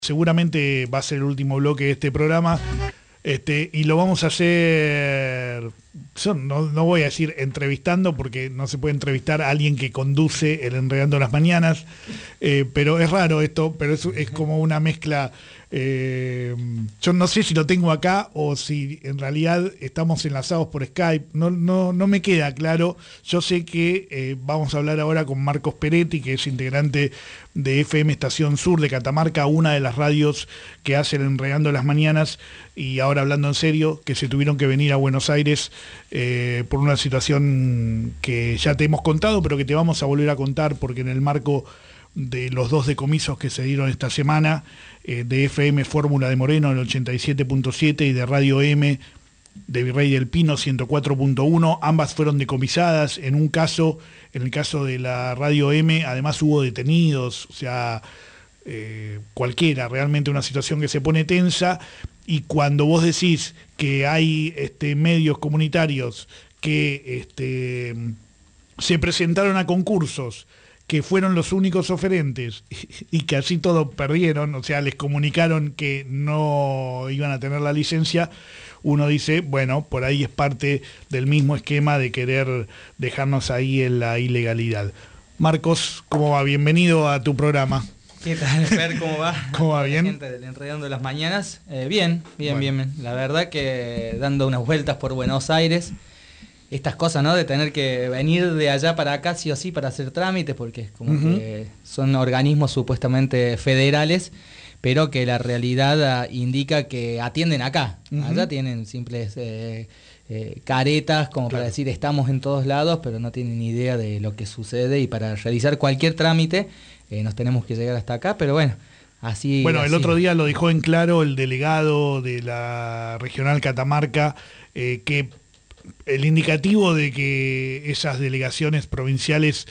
Seguramente va a ser el último bloque de este programa, y lo vamos a hacer, no voy a decir entrevistando, porque no se puede entrevistar a alguien que conduce el Enredando las Mañanas, pero es raro esto, pero es como una mezcla. Yo no sé si lo tengo acá o si en realidad estamos enlazados por Skype, no me queda claro. Yo sé que vamos a hablar ahora con Marcos Peretti, que es integrante de FM Estación Sur de Catamarca, una de las radios que hacen Enredando las Mañanas, y ahora hablando en serio, que se tuvieron que venir a Buenos Aires por una situación que ya te hemos contado, pero que te vamos a volver a contar, porque en el marco de los dos decomisos que se dieron esta semana, de FM Fórmula de Moreno, el 87.7, y de Radio M de Virrey del Pino, 104.1, ambas fueron decomisadas. En el caso de la Radio M, además hubo detenidos, o sea, cualquiera, realmente una situación que se pone tensa. Y cuando vos decís que hay medios comunitarios que se presentaron a concursos, que fueron los únicos oferentes y que así todo perdieron, o sea, les comunicaron que no iban a tener la licencia, uno dice, bueno, por ahí es parte del mismo esquema de querer dejarnos ahí en la ilegalidad. Marcos, ¿cómo va? Bienvenido a tu programa. ¿Qué tal, Fer? ¿Cómo va? ¿Cómo va? ¿Bien? La gente del Enredando las Mañanas. Bien. Bueno. La verdad que dando unas vueltas por Buenos Aires, estas cosas, ¿no? De tener que venir de allá para acá sí o sí para hacer trámites, porque es como que son organismos supuestamente federales, pero que la realidad indica que atienden acá. Allá tienen simples caretas como para decir estamos en todos lados, pero no tienen ni idea de lo que sucede, y para realizar cualquier trámite nos tenemos que llegar hasta acá, pero bueno. Así. El otro día lo dejó en claro el delegado de la Regional Catamarca, que el indicativo de que esas delegaciones provinciales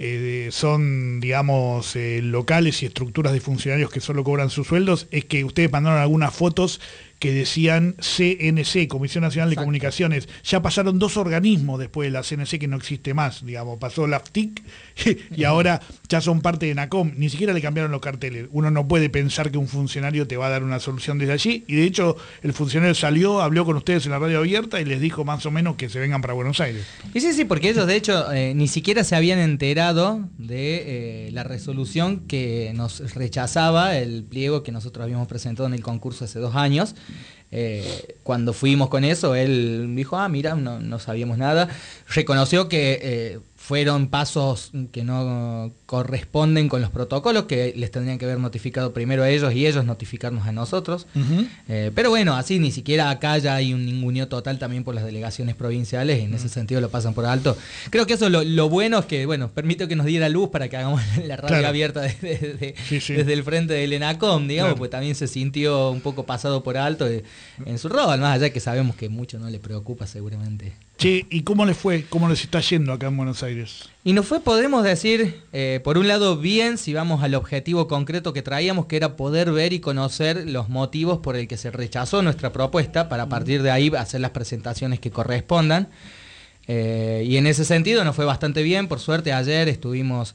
son, digamos, locales y estructuras de funcionarios que solo cobran sus sueldos, es que ustedes mandaron algunas fotos que decían CNC, Comisión Nacional de Comunicaciones. Ya pasaron dos organismos después de la CNC, que no existe más, digamos, pasó la FTIC y ahora ya son parte de NACOM. Ni siquiera le cambiaron los carteles. Uno no puede pensar que un funcionario te va a dar una solución desde allí, y de hecho el funcionario salió, habló con ustedes en la radio abierta y les dijo más o menos que se vengan para Buenos Aires. Y sí, porque ellos de hecho ni siquiera se habían enterado de la resolución que nos rechazaba el pliego que nosotros habíamos presentado en el concurso hace 2 años. Cuando fuimos con eso, él dijo, mira, no sabíamos nada. Reconoció que fueron pasos que no corresponden con los protocolos, que les tendrían que haber notificado primero a ellos y ellos notificarnos a nosotros. Pero bueno, así ni siquiera acá ya hay un ninguneo total también por las delegaciones provinciales, y en ese sentido lo pasan por alto. Creo que eso lo bueno es que, bueno, permite que nos diera luz para que hagamos la radio abierta desde el frente del ENACOM, digamos, pues también se sintió un poco pasado por alto en su rol, más allá que sabemos que mucho no le preocupa seguramente. Che, ¿y cómo les fue? ¿Cómo les está yendo acá en Buenos Aires? Y nos fue, podemos decir, por un lado bien, si vamos al objetivo concreto que traíamos, que era poder ver y conocer los motivos por el que se rechazó nuestra propuesta, para a partir de ahí hacer las presentaciones que correspondan. Y en ese sentido nos fue bastante bien. Por suerte ayer estuvimos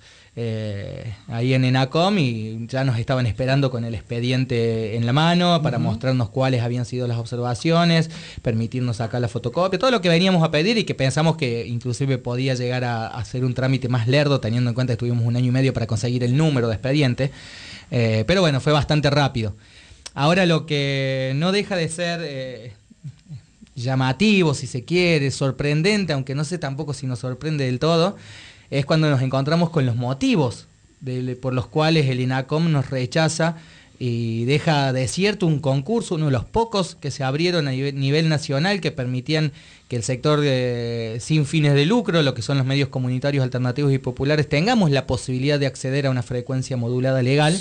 ahí en ENACOM y ya nos estaban esperando con el expediente en la mano para mostrarnos cuáles habían sido las observaciones, permitirnos sacar la fotocopia, todo lo que veníamos a pedir, y que pensamos que inclusive podía llegar a hacer un trámite más lerdo, teniendo en cuenta que estuvimos 1 año y medio para conseguir el número de expediente. Pero bueno, fue bastante rápido. Ahora lo que no deja de ser llamativo, si se quiere, sorprendente, aunque no sé tampoco si nos sorprende del todo, es cuando nos encontramos con los motivos por los cuales el ENACOM nos rechaza y deja desierto un concurso, uno de los pocos que se abrieron a nivel nacional, que permitían que el sector sin fines de lucro, lo que son los medios comunitarios alternativos y populares, tengamos la posibilidad de acceder a una frecuencia modulada legal.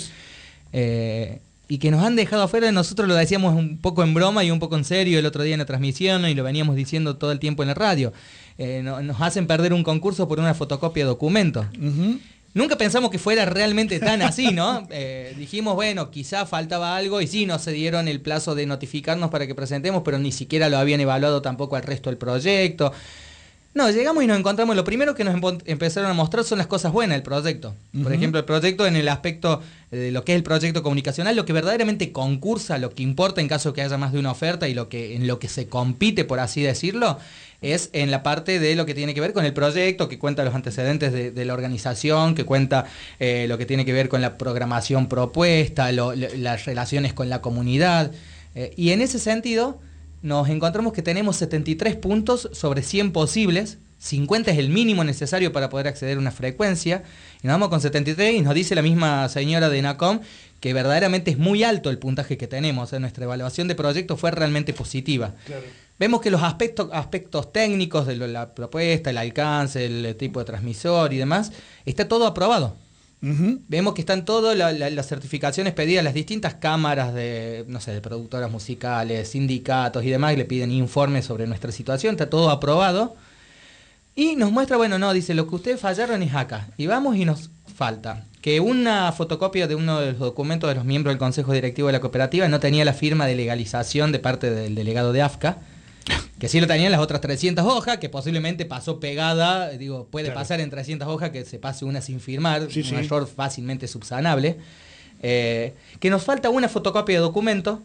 Y que nos han dejado afuera. Nosotros lo decíamos un poco en broma y un poco en serio el otro día en la transmisión, y lo veníamos diciendo todo el tiempo en la radio. Nos hacen perder un concurso por una fotocopia de documento. Nunca pensamos que fuera realmente tan así, ¿no? Dijimos, bueno, quizá faltaba algo, y sí, nos se dieron el plazo de notificarnos para que presentemos, pero ni siquiera lo habían evaluado tampoco al resto del proyecto. No, llegamos y nos encontramos, lo primero que nos empezaron a mostrar son las cosas buenas del proyecto. Por ejemplo, el proyecto en el aspecto de lo que es el proyecto comunicacional, lo que verdaderamente concursa, lo que importa en caso de que haya más de una oferta y en lo que se compite, por así decirlo, es en la parte de lo que tiene que ver con el proyecto, que cuenta los antecedentes de la organización, que cuenta lo que tiene que ver con la programación propuesta, las relaciones con la comunidad. Y en ese sentido nos encontramos que tenemos 73 puntos sobre 100 posibles, 50 es el mínimo necesario para poder acceder a una frecuencia, y nos vamos con 73 y nos dice la misma señora de ENACOM que verdaderamente es muy alto el puntaje que tenemos, o sea, nuestra evaluación de proyecto fue realmente positiva. Claro. Vemos que los aspectos técnicos de la propuesta, el alcance, el tipo de transmisor y demás, está todo aprobado. Vemos que están todas las certificaciones pedidas, las distintas cámaras de productoras musicales, sindicatos y demás, y le piden informes sobre nuestra situación, está todo aprobado. Y nos muestra, dice, lo que ustedes fallaron es acá. Y vamos y nos falta que una fotocopia de uno de los documentos de los miembros del Consejo Directivo de la cooperativa no tenía la firma de legalización de parte del delegado de AFCA, que sí lo tenían las otras 300 hojas, que posiblemente pasó pegada, puede pasar en 300 hojas que se pase una sin firmar, un error fácilmente subsanable. Que nos falta una fotocopia de documento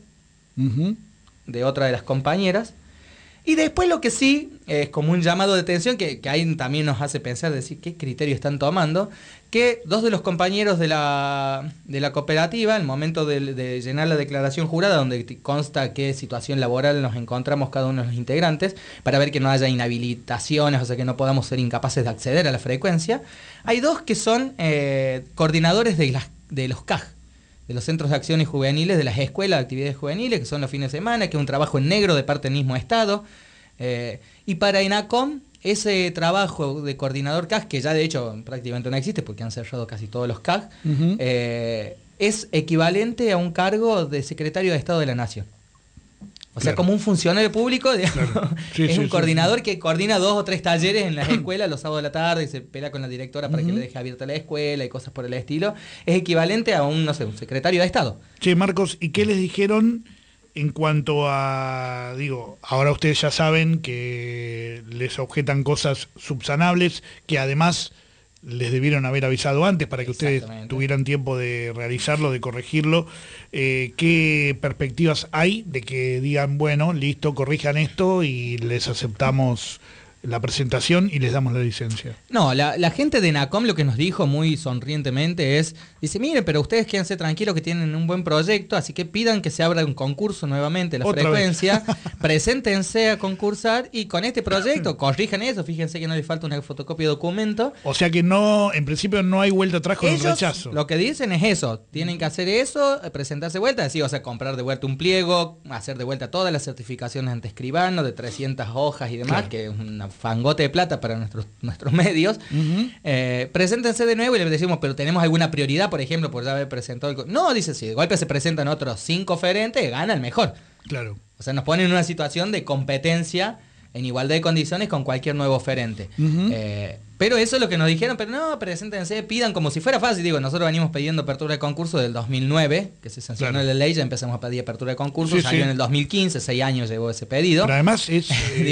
de otra de las compañeras. Y después lo que sí es como un llamado de atención, que ahí también nos hace pensar, decir qué criterio están tomando, que dos de los compañeros de la cooperativa, al momento de llenar la declaración jurada, donde consta qué situación laboral nos encontramos cada uno de los integrantes, para ver que no haya inhabilitaciones, o sea que no podamos ser incapaces de acceder a la frecuencia, hay dos que son coordinadores de los CAJ, de los Centros de Acciones Juveniles, de las escuelas de actividades juveniles, que son los fines de semana, que es un trabajo en negro de parte del mismo Estado. Y para ENACOM, ese trabajo de coordinador CAG, que ya de hecho prácticamente no existe porque han cerrado casi todos los CAG, es equivalente a un cargo de secretario de Estado de la Nación. O sea, como un funcionario público, digamos, es un coordinador que coordina 2 o 3 talleres en las escuelas los sábados de la tarde y se pelea con la directora para que le deje abierta la escuela y cosas por el estilo. Es equivalente a un secretario de Estado. Che, Marcos, ¿y qué les dijeron en cuanto a, ahora ustedes ya saben que les objetan cosas subsanables, que además les debieron haber avisado antes para que ustedes tuvieran tiempo de realizarlo, de corregirlo? ¿Qué perspectivas hay de que digan, listo, corrijan esto y les aceptamos la presentación y les damos la licencia? No, la gente de ENACOM lo que nos dijo muy sonrientemente dice, miren, pero ustedes quédense tranquilos que tienen un buen proyecto, así que pidan que se abra un concurso nuevamente, la frecuencia, preséntense a concursar y con este proyecto corrijan eso, fíjense que no les falta una fotocopia de documento. O sea que no, en principio no hay vuelta atrás con el rechazo. Lo que dicen es eso, tienen que hacer eso, presentarse vuelta, decir, comprar de vuelta un pliego, hacer de vuelta todas las certificaciones ante escribano de 300 hojas y demás, que es una fangote de plata para nuestros medios. Preséntense de nuevo y les decimos, pero tenemos alguna prioridad, por ejemplo, por ya haber presentado no, dice, si de golpe se presentan otros 5 oferentes, gana el mejor. Claro. O sea, nos ponen en una situación de competencia en igualdad de condiciones con cualquier nuevo oferente. Pero eso es lo que nos dijeron, pero no, preséntense, pidan como si fuera fácil. Nosotros venimos pidiendo apertura de concurso del 2009, que se sancionó la ley, ya empezamos a pedir apertura de concurso, salió en el 2015, 6 años llevó ese pedido. Pero además es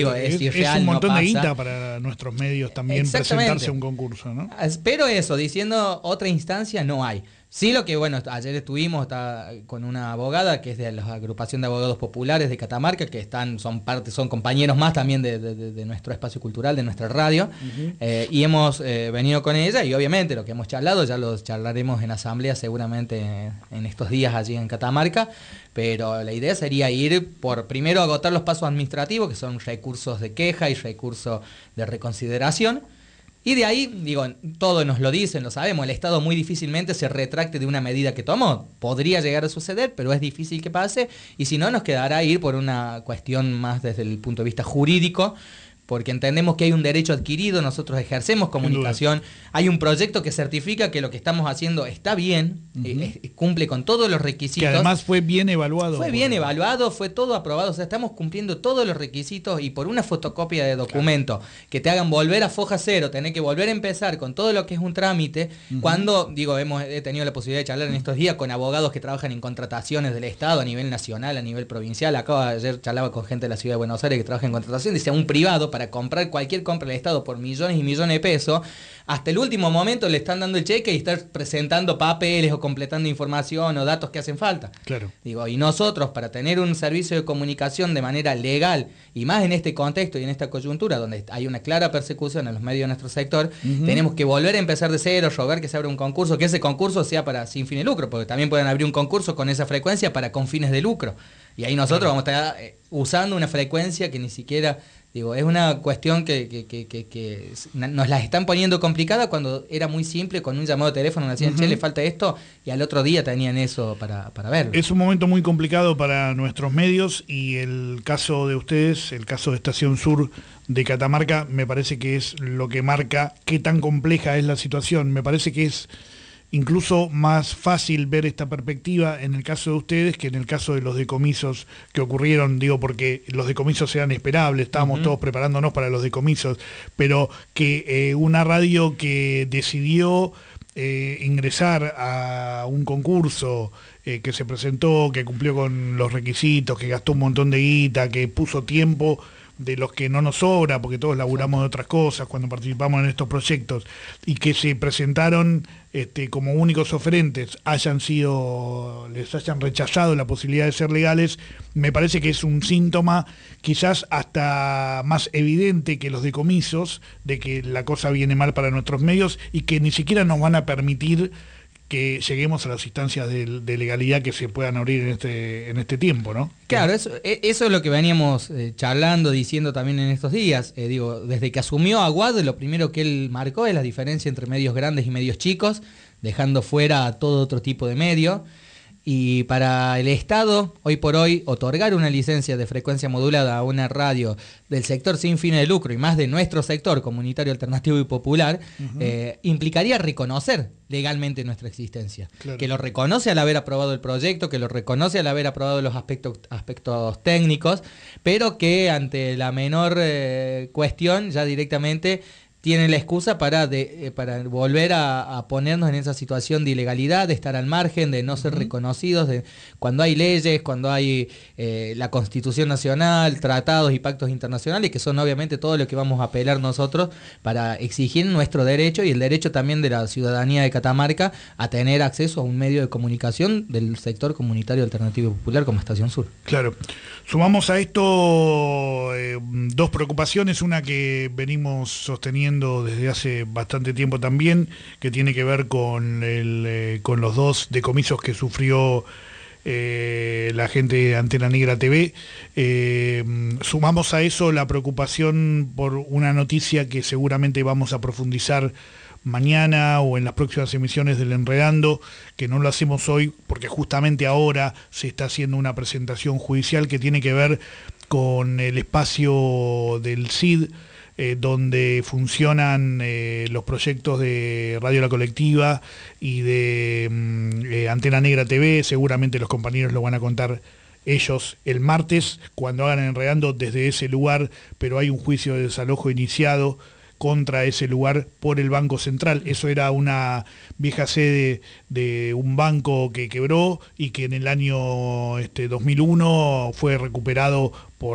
un montón de guita para nuestros medios también presentarse a un concurso, ¿no? Pero eso, diciendo otra instancia, no hay. Sí, lo que, ayer estuvimos con una abogada que es de la agrupación de abogados populares de Catamarca, que son compañeros más también de nuestro espacio cultural, de nuestra radio, y hemos venido con ella, y obviamente lo que hemos charlado, ya lo charlaremos en asamblea seguramente en estos días allí en Catamarca, pero la idea sería ir por, primero, agotar los pasos administrativos, que son recursos de queja y recursos de reconsideración. Y de ahí, todo nos lo dicen, lo sabemos, el Estado muy difícilmente se retracte de una medida que tomó. Podría llegar a suceder, pero es difícil que pase, y si no, nos quedará ir por una cuestión más desde el punto de vista jurídico, porque entendemos que hay un derecho adquirido, nosotros ejercemos comunicación, hay un proyecto que certifica que lo que estamos haciendo está bien, cumple con todos los requisitos. Que además fue bien evaluado. Fue bien evaluado, fue todo aprobado, o sea, estamos cumpliendo todos los requisitos, y por una fotocopia de documento que te hagan volver a foja cero, tener que volver a empezar con todo lo que es un trámite, cuando, he tenido la posibilidad de charlar en estos días con abogados que trabajan en contrataciones del Estado a nivel nacional, a nivel provincial, ayer charlaba con gente de la Ciudad de Buenos Aires que trabaja en contratación, dice, un privado para comprar cualquier compra del Estado por millones y millones de pesos, hasta el último momento le están dando el cheque y están presentando papeles o completando información o datos que hacen falta. Claro. Digo, y nosotros, para tener un servicio de comunicación de manera legal, y más en este contexto y en esta coyuntura donde hay una clara persecución a los medios de nuestro sector, tenemos que volver a empezar de cero, rogar que se abra un concurso, que ese concurso sea para sin fin de lucro, porque también pueden abrir un concurso con esa frecuencia para con fines de lucro. Y ahí nosotros vamos a estar usando una frecuencia que ni siquiera... Digo, es una cuestión que nos la están poniendo complicada cuando era muy simple, con un llamado de teléfono, nos decían, che, le falta esto, y al otro día tenían eso para verlo. Es un momento muy complicado para nuestros medios, y el caso de ustedes, el caso de Estación Sur de Catamarca, me parece que es lo que marca qué tan compleja es la situación. Me parece que es incluso más fácil ver esta perspectiva en el caso de ustedes que en el caso de los decomisos que ocurrieron, digo, porque los decomisos eran esperables, estábamos todos preparándonos para los decomisos, pero que una radio que decidió ingresar a un concurso que se presentó, que cumplió con los requisitos, que gastó un montón de guita, que puso tiempo de los que no nos sobra, porque todos laburamos de otras cosas cuando participamos en estos proyectos, y que se presentaron como únicos oferentes, les hayan rechazado la posibilidad de ser legales, me parece que es un síntoma quizás hasta más evidente que los decomisos, de que la cosa viene mal para nuestros medios y que ni siquiera nos van a permitir que lleguemos a las instancias de legalidad que se puedan abrir en este tiempo, ¿no? Claro, eso es lo que veníamos charlando, diciendo también en estos días. Digo, desde que asumió Aguad, lo primero que él marcó es la diferencia entre medios grandes y medios chicos, dejando fuera a todo otro tipo de medio. Y para el Estado, hoy por hoy, otorgar una licencia de frecuencia modulada a una radio del sector sin fines de lucro y más de nuestro sector comunitario, alternativo y popular, implicaría reconocer legalmente nuestra existencia. Claro. Que lo reconoce al haber aprobado el proyecto, que lo reconoce al haber aprobado los aspectos técnicos, pero que ante la menor cuestión ya directamente tienen la excusa para volver a ponernos en esa situación de ilegalidad, de estar al margen, de no ser reconocidos, cuando hay leyes, cuando hay la Constitución Nacional, tratados y pactos internacionales, que son obviamente todo lo que vamos a apelar nosotros para exigir nuestro derecho y el derecho también de la ciudadanía de Catamarca a tener acceso a un medio de comunicación del sector comunitario alternativo y popular como Estación Sur. Claro. Sumamos a esto dos preocupaciones, una que venimos sosteniendo desde hace bastante tiempo también, que tiene que ver con los dos decomisos que sufrió la gente de Antena Negra TV. Sumamos a eso la preocupación por una noticia que seguramente vamos a profundizar mañana o en las próximas emisiones del Enredando, que no lo hacemos hoy porque justamente ahora se está haciendo una presentación judicial que tiene que ver con el espacio del CID, donde funcionan los proyectos de Radio La Colectiva y de Antena Negra TV. Seguramente los compañeros lo van a contar ellos el martes cuando hagan Enredando desde ese lugar, pero hay un juicio de desalojo iniciado contra ese lugar por el Banco Central. Eso era una vieja sede de un banco que quebró y que en el año 2001 fue recuperado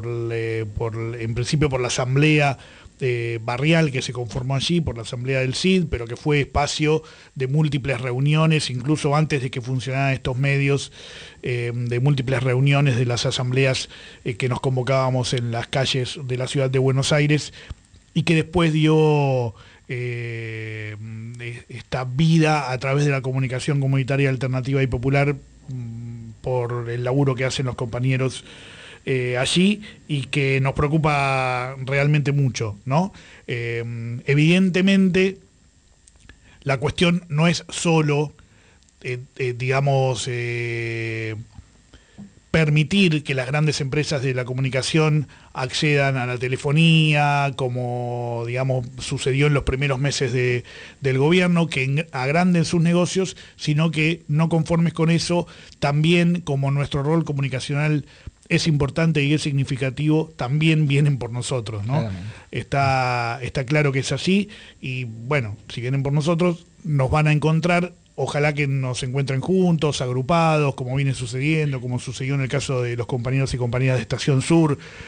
en principio por la asamblea barrial que se conformó allí, por la asamblea del CID, pero que fue espacio de múltiples reuniones, incluso antes de que funcionaran estos medios, de múltiples reuniones de las asambleas que nos convocábamos en las calles de la ciudad de Buenos Aires, y que después dio esta vida a través de la comunicación comunitaria alternativa y popular por el laburo que hacen los compañeros allí, y que nos preocupa realmente mucho, ¿no? Evidentemente, la cuestión no es solo, permitir que las grandes empresas de la comunicación accedan a la telefonía, como sucedió en los primeros meses del gobierno, que agranden sus negocios, sino que no conformes con eso, también como nuestro rol comunicacional es importante y es significativo, también vienen por nosotros, ¿no? Está claro que es así, y bueno, si vienen por nosotros, nos van a encontrar. Ojalá que nos encuentren juntos, agrupados, como viene sucediendo, como sucedió en el caso de los compañeros y compañeras de Estación Sur,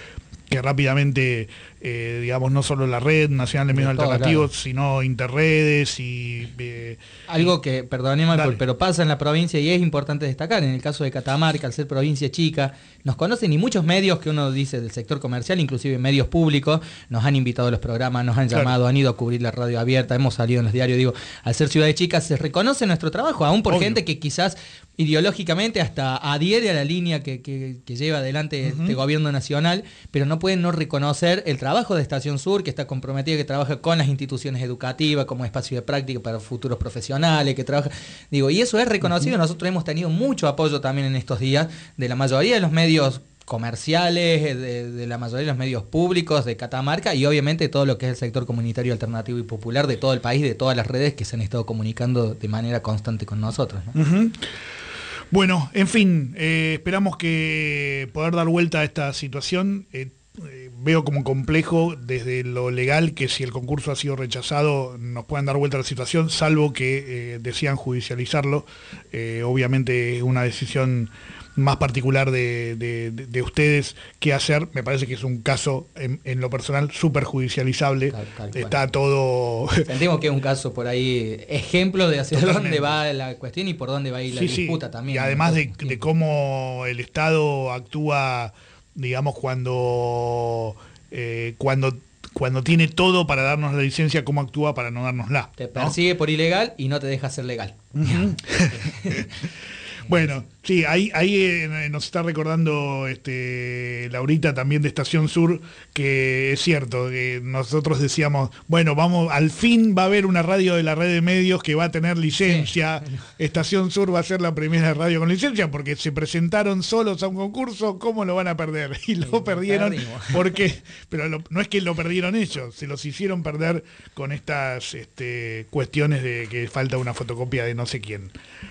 que rápidamente, digamos, no solo la Red Nacional de Medios Alternativos, sino Interredes y... algo que, perdóneme, pero pasa en la provincia y es importante destacar. En el caso de Catamarca, al ser provincia chica, nos conocen y muchos medios que uno dice del sector comercial, inclusive medios públicos, nos han invitado a los programas, nos han llamado, han ido a cubrir la radio abierta, hemos salido en los diarios. Digo, al ser ciudades chicas se reconoce nuestro trabajo, aún por gente que quizás ideológicamente hasta adhiere a la línea que lleva adelante este gobierno nacional, pero no pueden no reconocer el trabajo de Estación Sur, que está comprometida, que trabaja con las instituciones educativas como espacio de práctica para futuros profesionales, que trabaja, digo, y eso es reconocido. Nosotros hemos tenido mucho apoyo también en estos días de la mayoría de los medios comerciales, de la mayoría de los medios públicos de Catamarca y obviamente todo lo que es el sector comunitario alternativo y popular de todo el país, de todas las redes que se han estado comunicando de manera constante con nosotros, ¿no? Bueno, en fin, esperamos que poder dar vuelta a esta situación. Veo como complejo desde lo legal que si el concurso ha sido rechazado nos puedan dar vuelta a la situación, salvo que decidan judicializarlo. Obviamente es una decisión más particular de ustedes qué hacer. Me parece que es un caso en lo personal súper judicializable. Está todo... Sentimos que es un caso por ahí, ejemplo de hacia dónde va la cuestión y por dónde va a ir la disputa también. Y además de cómo el Estado actúa, digamos, cuando tiene todo para darnos la licencia, cómo actúa para no dárnosla. Te persigue por ilegal y no te deja ser legal. Bueno, sí, ahí nos está recordando Laurita también de Estación Sur, que es cierto, que nosotros decíamos, bueno, al fin va a haber una radio de la red de medios que va a tener licencia. Sí. Estación Sur va a ser la primera radio con licencia, porque se presentaron solos a un concurso, ¿cómo lo van a perder? Y lo perdieron, pero no es que lo perdieron ellos, se los hicieron perder con estas cuestiones de que falta una fotocopia de no sé quién.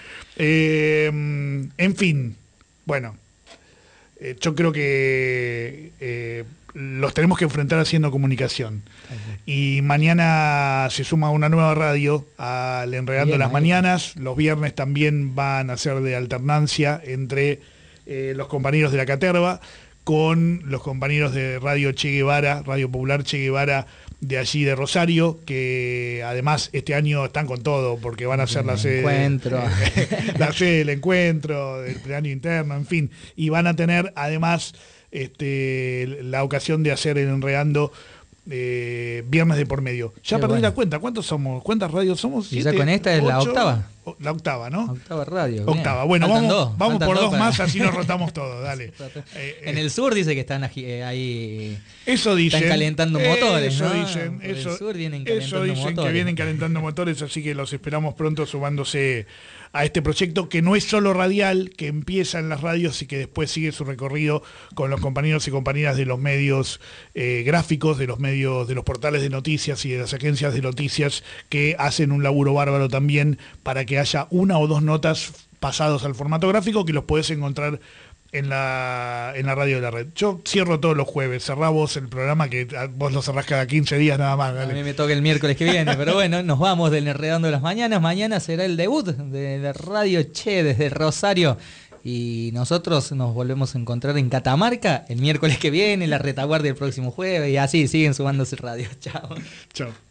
En fin, bueno, yo creo que los tenemos que enfrentar haciendo comunicación. Y mañana se suma una nueva radio al Enredando las Mañanas. Los viernes también van a ser de alternancia entre los compañeros de la Caterva con los compañeros de Radio Che Guevara, Radio Popular Che Guevara, de allí de Rosario, que además este año están con todo, porque van a hacer la sede del encuentro, del plenario interno, en fin, y van a tener además la ocasión de hacer el Enredando viernes de por medio. Ya perdí la cuenta, ¿cuántos somos? ¿Cuántas radios somos? Y ya con esta es 8, la octava. La octava, ¿no? Octava radio. Octava. Bueno, vamos por dos más, así nos rotamos todos, dale. En el sur dice que están ahí. Eso dicen. Están calentando motores, eso ¿no? Dicen. Eso, el sur vienen calentando eso dicen motores. Que vienen calentando motores, así que los esperamos pronto sumándose a este proyecto que no es solo radial, que empieza en las radios y que después sigue su recorrido con los compañeros y compañeras de los medios gráficos, de los medios, de los portales de noticias y de las agencias de noticias, que hacen un laburo bárbaro también para que haya una o dos notas pasados al formato gráfico que los podés encontrar en la radio de la red. Yo cierro todos los jueves, cerrá vos el programa, que vos lo cerrás cada 15 días nada más. Dale. A mí me toca el miércoles que viene, pero bueno, nos vamos del Enredando las Mañanas. Mañana será el debut de la Radio Che desde Rosario y nosotros nos volvemos a encontrar en Catamarca el miércoles que viene, la retaguardia el próximo jueves y así siguen sumándose radios. Chao. Chao.